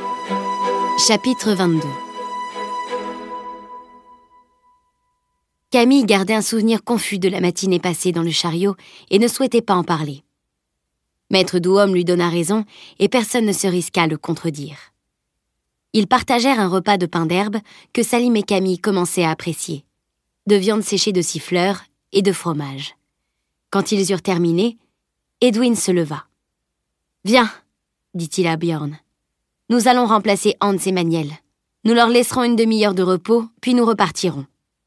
Chapitre 22. Camille gardait un souvenir confus de la matinée passée dans le chariot et ne souhaitait pas en parler. Maître Douom lui donna raison et personne ne se risqua à le contredire. Ils partagèrent un repas de pain d'herbe que Salim et Camille commençaient à apprécier, de viande séchée de siffleurs et de fromage. Quand ils eurent terminé, Edwin se leva. « Viens, dit-il à Björn. Nous allons remplacer Hans et Maniel. Nous leur laisserons une demi-heure de repos, puis nous repartirons. »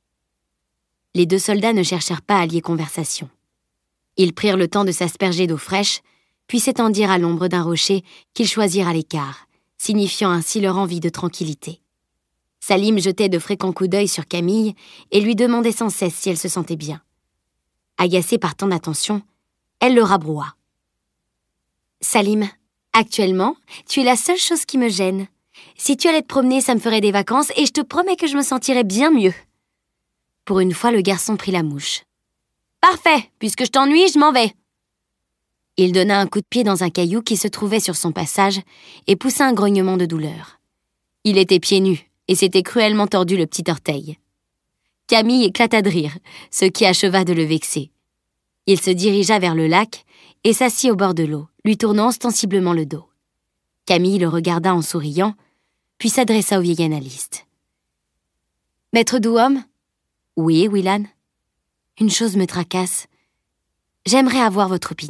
Les deux soldats ne cherchèrent pas à lier conversation. Ils prirent le temps de s'asperger d'eau fraîche, puis s'étendirent à l'ombre d'un rocher qu'ils choisirent à l'écart, signifiant ainsi leur envie de tranquillité. Salim jetait de fréquents coups d'œil sur Camille et lui demandait sans cesse si elle se sentait bien. Agacée par tant d'attention, elle le rabroua. « Salim, actuellement, tu es la seule chose qui me gêne. Si tu allais te promener, ça me ferait des vacances et je te promets que je me sentirais bien mieux. » Pour une fois, le garçon prit la mouche. « Parfait, puisque je t'ennuie, je m'en vais. » Il donna un coup de pied dans un caillou qui se trouvait sur son passage et poussa un grognement de douleur. Il était pieds nus et s'était cruellement tordu le petit orteil. Camille éclata de rire, ce qui acheva de le vexer. Il se dirigea vers le lac et s'assit au bord de l'eau, lui tournant ostensiblement le dos. Camille le regarda en souriant, puis s'adressa au vieil analyste. « Maître Douom ?»« Oui, Willan. »« Une chose me tracasse. J'aimerais avoir votre opinion. »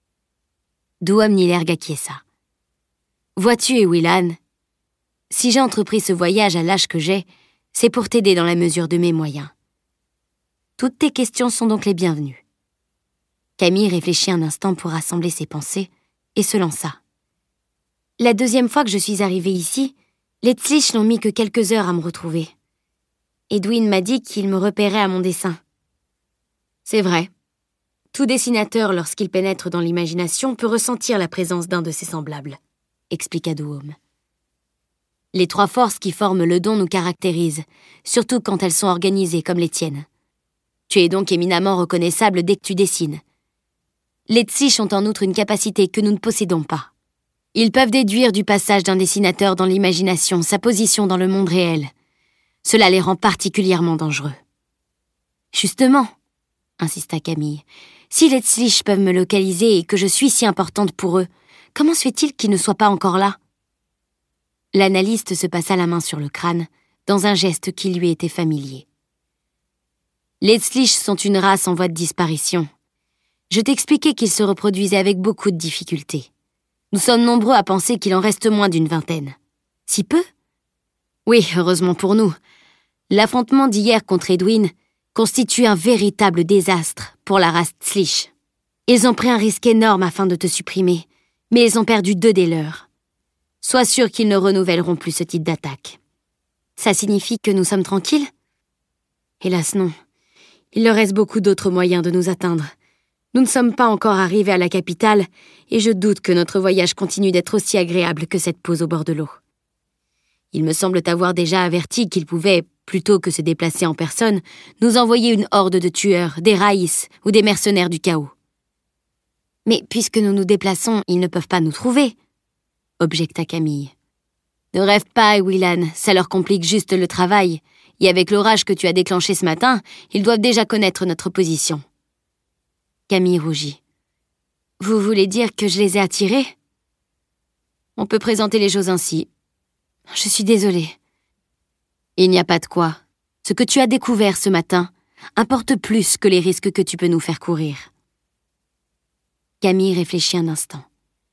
Douom Nilerg acquiesça. « Vois-tu, Willan, si j'ai entrepris ce voyage à l'âge que j'ai, c'est pour t'aider dans la mesure de mes moyens. Toutes tes questions sont donc les bienvenues. » Camille réfléchit un instant pour rassembler ses pensées et se lança. « La deuxième fois que je suis arrivée ici, les Tzlich n'ont mis que quelques heures à me retrouver. Edwin m'a dit qu'il me repérait à mon dessin. » « C'est vrai. Tout dessinateur, lorsqu'il pénètre dans l'imagination, peut ressentir la présence d'un de ses semblables, » expliqua Douom. « Les trois forces qui forment le don nous caractérisent, surtout quand elles sont organisées comme les tiennes. Tu es donc éminemment reconnaissable dès que tu dessines. Les Tzich ont en outre une capacité que nous ne possédons pas. Ils peuvent déduire du passage d'un dessinateur dans l'imagination sa position dans le monde réel. Cela les rend particulièrement dangereux. »« Justement, » insista Camille, « si les Tzlich peuvent me localiser et que je suis si importante pour eux, comment se fait-il qu'ils ne soient pas encore là ?» L'analyste se passa la main sur le crâne, dans un geste qui lui était familier. « Les Tzlich sont une race en voie de disparition. Je t'expliquais qu'ils se reproduisaient avec beaucoup de difficultés. Nous sommes nombreux à penser qu'il en reste moins d'une vingtaine. Si peu ? Oui, heureusement pour nous. L'affrontement d'hier contre Edwin constitue un véritable désastre pour la race Tzlich. Ils ont pris un risque énorme afin de te supprimer, mais ils ont perdu 2 des leurs. Sois sûr qu'ils ne renouvelleront plus ce type d'attaque. Ça signifie que nous sommes tranquilles ? Hélas non. Il leur reste beaucoup d'autres moyens de nous atteindre. Nous ne sommes pas encore arrivés à la capitale et je doute que notre voyage continue d'être aussi agréable que cette pause au bord de l'eau. Il me semble t'avoir déjà averti qu'ils pouvaient, plutôt que se déplacer en personne, nous envoyer une horde de tueurs, des raïs ou des mercenaires du chaos. Mais puisque nous nous déplaçons, ils ne peuvent pas nous trouver, objecta Camille. Ne rêve pas, Willan, ça leur complique juste le travail. Et avec l'orage que tu as déclenché ce matin, ils doivent déjà connaître notre position. Camille rougit. Vous voulez dire que je les ai attirés ? On peut présenter les choses ainsi. Je suis désolée. Il n'y a pas de quoi. Ce que tu as découvert ce matin importe plus que les risques que tu peux nous faire courir. Camille réfléchit un instant.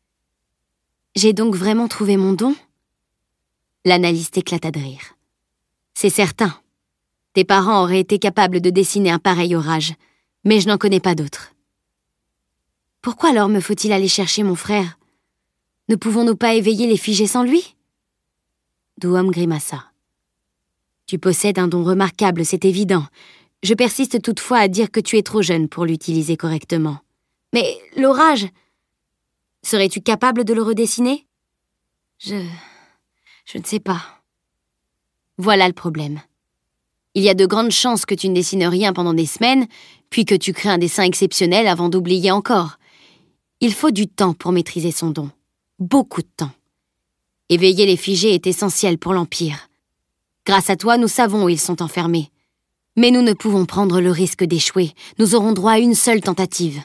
J'ai donc vraiment trouvé mon don ? L'analyste éclata de rire. C'est certain. Tes parents auraient été capables de dessiner un pareil orage, mais je n'en connais pas d'autres. Pourquoi alors me faut-il aller chercher mon frère ? Ne pouvons-nous pas éveiller les figés sans lui ? Douom grimaça. Tu possèdes un don remarquable, c'est évident. Je persiste toutefois à dire que tu es trop jeune pour l'utiliser correctement. Mais l'orage, serais-tu capable de le redessiner ? Je ne sais pas. Voilà le problème. Il y a de grandes chances que tu ne dessines rien pendant des semaines, puis que tu crées un dessin exceptionnel avant d'oublier encore. Il faut du temps pour maîtriser son don. Beaucoup de temps. Éveiller les figés est essentiel pour l'Empire. Grâce à toi, nous savons où ils sont enfermés. Mais nous ne pouvons prendre le risque d'échouer. Nous aurons droit à une seule tentative.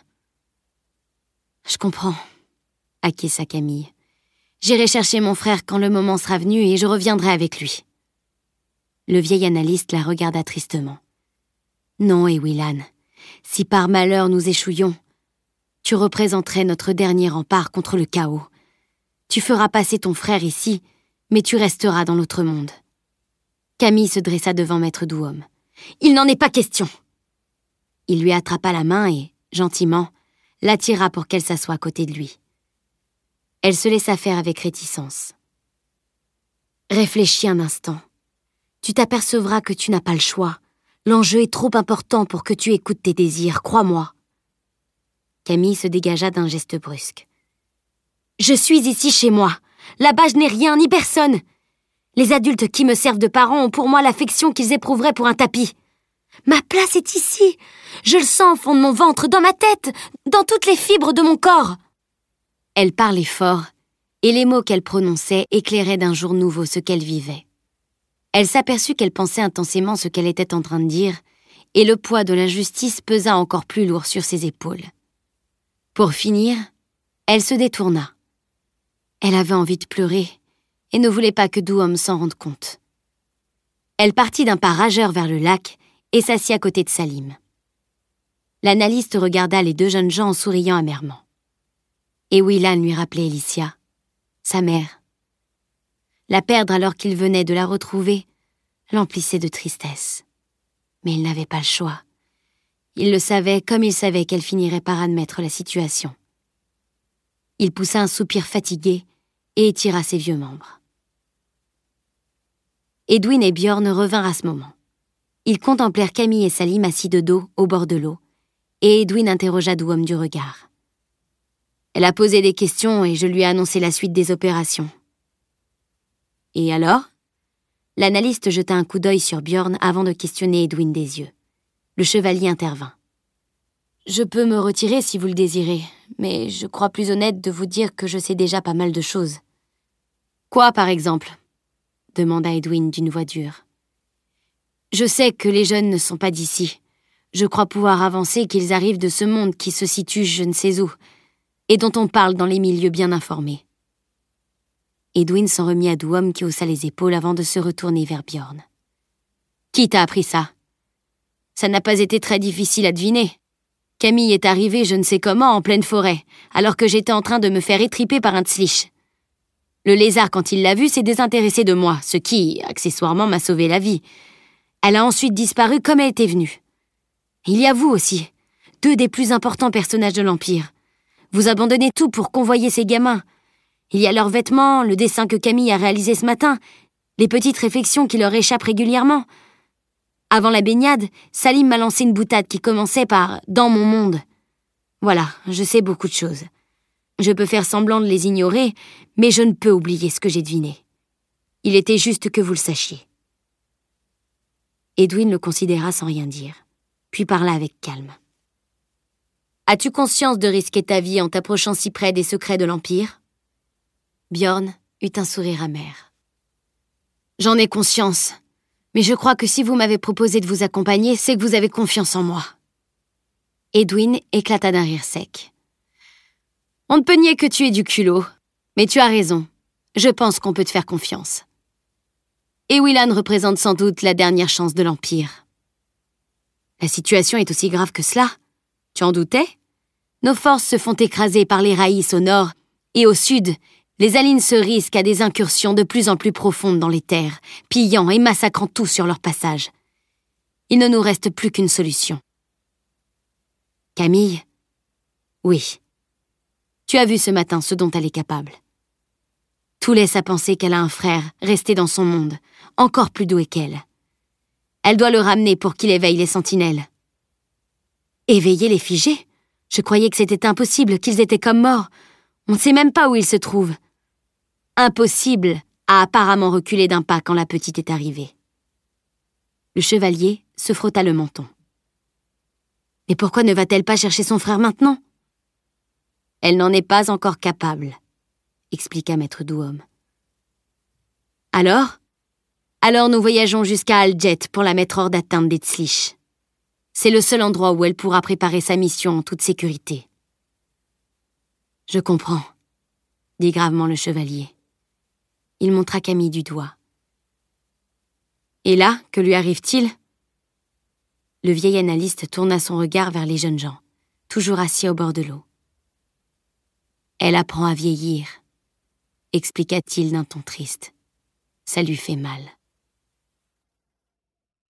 Je comprends, acquiesça Camille. J'irai chercher mon frère quand le moment sera venu et je reviendrai avec lui. Le vieil analyste la regarda tristement. Non, Ewilan, si par malheur nous échouions, tu représenterais notre dernier rempart contre le chaos. Tu feras passer ton frère ici, mais tu resteras dans l'autre monde. Camille se dressa devant Maître Douom. Il n'en est pas question. Il lui attrapa la main et, gentiment, l'attira pour qu'elle s'assoie à côté de lui. Elle se laissa faire avec réticence. Réfléchis un instant. Tu t'apercevras que tu n'as pas le choix. L'enjeu est trop important pour que tu écoutes tes désirs, crois-moi. Camille se dégagea d'un geste brusque. Je suis ici chez moi. Là-bas, je n'ai rien ni personne. Les adultes qui me servent de parents ont pour moi l'affection qu'ils éprouveraient pour un tapis. Ma place est ici. Je le sens au fond de mon ventre, dans ma tête, dans toutes les fibres de mon corps. Elle parlait fort, et les mots qu'elle prononçait éclairaient d'un jour nouveau ce qu'elle vivait. Elle s'aperçut qu'elle pensait intensément ce qu'elle était en train de dire, et le poids de l'injustice pesa encore plus lourd sur ses épaules. Pour finir, elle se détourna. Elle avait envie de pleurer et ne voulait pas que Douom s'en rende compte. Elle partit d'un pas rageur vers le lac et s'assit à côté de Salim. L'analyste regarda les deux jeunes gens en souriant amèrement. Ewilan lui rappelait Elicia, sa mère. La perdre alors qu'il venait de la retrouver l'emplissait de tristesse. Mais il n'avait pas le choix. Il le savait comme il savait qu'elle finirait par admettre la situation. Il poussa un soupir fatigué et étira ses vieux membres. Edwin et Bjorn revinrent à ce moment. Ils contemplèrent Camille et Salim assis de dos au bord de l'eau, et Edwin interrogea Douom du regard. Elle a posé des questions et je lui ai annoncé la suite des opérations. Et alors ? L'analyste jeta un coup d'œil sur Bjorn avant de questionner Edwin des yeux. Le chevalier intervint. Je peux me retirer si vous le désirez, mais je crois plus honnête de vous dire que je sais déjà pas mal de choses. Quoi, par exemple ? Demanda Edwin d'une voix dure. Je sais que les jeunes ne sont pas d'ici. Je crois pouvoir avancer qu'ils arrivent de ce monde qui se situe je ne sais où, et dont on parle dans les milieux bien informés. Edwin s'en remit à Douom qui haussa les épaules avant de se retourner vers Bjorn. Qui t'a appris ça ? Ça n'a pas été très difficile à deviner. Camille est arrivée je ne sais comment en pleine forêt, alors que j'étais en train de me faire étriper par un tzlich. Le lézard, quand il l'a vue, s'est désintéressé de moi, ce qui, accessoirement, m'a sauvé la vie. Elle a ensuite disparu comme elle était venue. Il y a vous aussi, 2 des plus importants personnages de l'Empire. Vous abandonnez tout pour convoyer ces gamins. Il y a leurs vêtements, le dessin que Camille a réalisé ce matin, les petites réflexions qui leur échappent régulièrement. Avant la baignade, Salim m'a lancé une boutade qui commençait par « dans mon monde ». Voilà, je sais beaucoup de choses. Je peux faire semblant de les ignorer, mais je ne peux oublier ce que j'ai deviné. Il était juste que vous le sachiez. Edwin le considéra sans rien dire, puis parla avec calme. As-tu conscience de risquer ta vie en t'approchant si près des secrets de l'Empire ? Bjorn eut un sourire amer. J'en ai conscience, mais je crois que si vous m'avez proposé de vous accompagner, c'est que vous avez confiance en moi. Edwin éclata d'un rire sec. On ne peut nier que tu aies du culot, mais tu as raison. Je pense qu'on peut te faire confiance. Ewilan représente sans doute la dernière chance de l'Empire. La situation est aussi grave que cela. Tu en doutais ? Nos forces se font écraser par les Raïs au nord, et au sud, les Alines se risquent à des incursions de plus en plus profondes dans les terres, pillant et massacrant tout sur leur passage. Il ne nous reste plus qu'une solution. Camille ? Oui. Tu as vu ce matin ce dont elle est capable. Tout laisse à penser qu'elle a un frère resté dans son monde, encore plus doué qu'elle. Elle doit le ramener pour qu'il éveille les sentinelles. Éveiller les figés ? Je croyais que c'était impossible, qu'ils étaient comme morts. On ne sait même pas où ils se trouvent. Impossible a apparemment reculé d'un pas quand la petite est arrivée. Le chevalier se frotta le menton. Mais pourquoi ne va-t-elle pas chercher son frère maintenant ? Elle n'en est pas encore capable, expliqua Maître Douom. Alors nous voyageons jusqu'à Aljet pour la mettre hors d'atteinte des Tzlich. C'est le seul endroit où elle pourra préparer sa mission en toute sécurité. » « Je comprends, » dit gravement le chevalier. Il montra Camille du doigt. « Et là, que lui arrive-t-il » Le vieil analyste tourna son regard vers les jeunes gens, toujours assis au bord de l'eau. « Elle apprend à vieillir, » expliqua-t-il d'un ton triste. « Ça lui fait mal. »